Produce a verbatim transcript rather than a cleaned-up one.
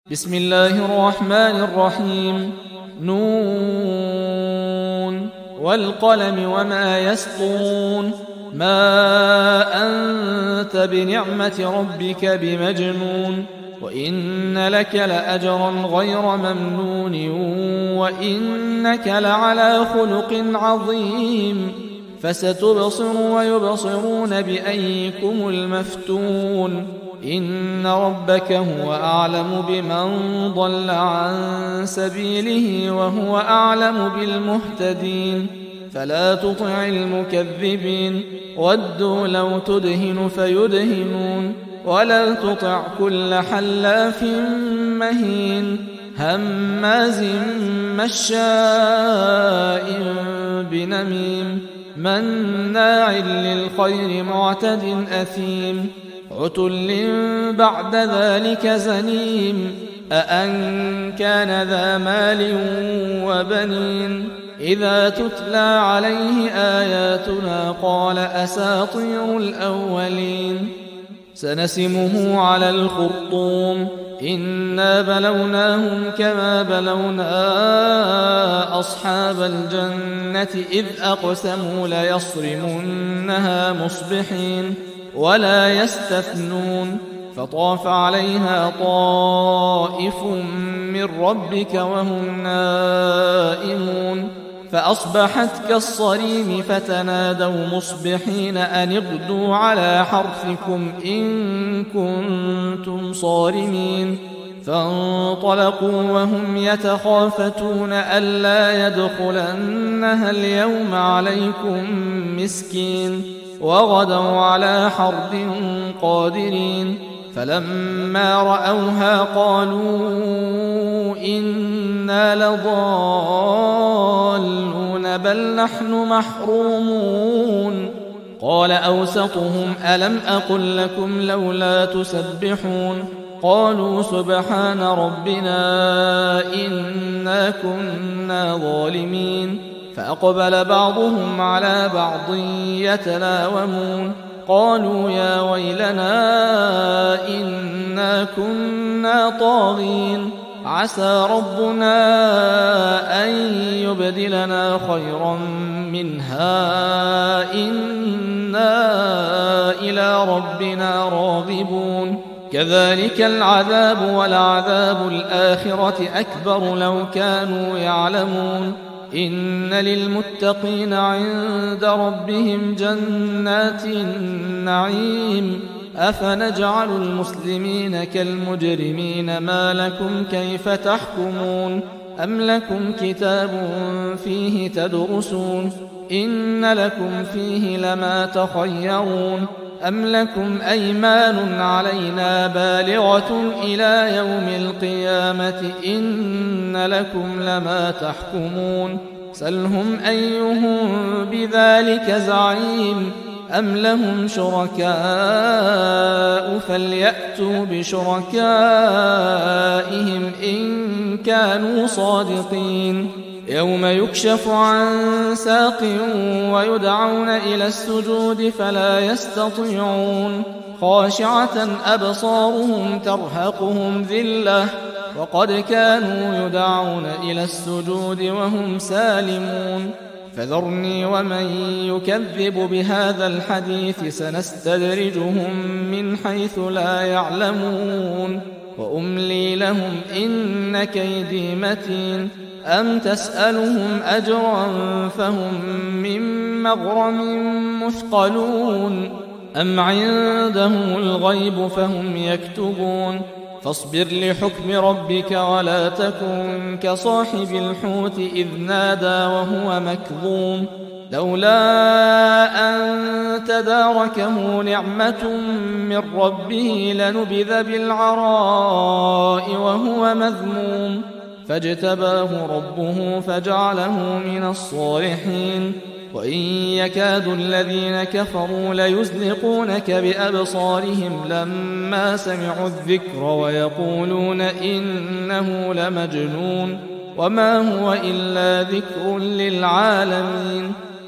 بسم الله الرحمن الرحيم. نون والقلم وما يسطرون. ما أنت بنعمة ربك بمجنون، وإن لك لأجرا غير ممنون، وإنك لعلى خلق عظيم. فستبصر ويبصرون بأيكم المفتون. إن ربك هو أعلم بمن ضل عن سبيله وهو أعلم بالمهتدين. فلا تطع المكذبين، ودوا لو تدهن فيدهنون. ولا تطع كل حلاف مهين، هماز مشاء بنميم، مناع للخير معتد أثيم، عتل بعد ذلك زنيم. أأن كان ذا مال وبنين، إذا تتلى عليه آياتنا قال أساطير الأولين. سنسمه على الخرطوم، إنا بلوناهم كما بلونا أصحاب الجنة إذ أقسموا ليصرمنها مصبحين ولا يستثنون. فطاف عليها طائف من ربك وهم نائمون، فأصبحت كالصريم. فتنادوا مصبحين أن اغدوا على حرثكم إن كنتم صارمين. فانطلقوا وهم يتخافتون ألا يدخلنها اليوم عليكم مسكين، وغدوا على حرد قادرين. فلما رأوها قالوا إنا لضالون بل نحن محرومون. قال أوسطهم ألم أقل لكم لولا تسبحون؟ قالوا سبحان ربنا إنا كنا ظالمين. فأقبل بعضهم على بعض يتلاومون، قالوا يا ويلنا إنا كنا طاغين، عسى ربنا أن يبدلنا خيرا منها إنا إلى ربنا راغبون. كذلك العذاب ولعذاب الآخرة أكبر لو كانوا يعلمون. إن للمتقين عند ربهم جنات النعيم. أفنجعل المسلمين كالمجرمين ما لكم كيف تحكمون؟ أم لكم كتاب فيه تدرسون؟ إن لكم فيه لما تخيرون. أم لكم أيمان علينا بالغة إلى يوم القيامة إن لكم لما تحكمون؟ سلهم أيهم بذلك زعيم. أم لهم شركاء فليأتوا بشركائهم إن كانوا صادقين. يوم يكشف عن ساق ويدعون إلى السجود فلا يستطيعون، خاشعة أبصارهم ترهقهم ذلة وقد كانوا يدعون إلى السجود وهم سالمون. فذرني ومن يكذب بهذا الحديث سنستدرجهم من حيث لا يعلمون، وأملي لهم إن كيدي متين. أم تسألهم أجرا فهم من مغرم مثقلون، أم عندهم الغيب فهم يكتبون. فاصبر لحكم ربك ولا تكن كصاحب الحوت إذ نادى وهو مكظوم، لولا أن تداركه نعمة من ربه لنبذ بالعراء وهو مذموم. فاجتباه ربه فجعله من الصالحين. وإن يكاد الذين كفروا ليزلقونك بأبصارهم لما سمعوا الذكر ويقولون إنه لمجنون وما هو إلا ذكر للعالمين.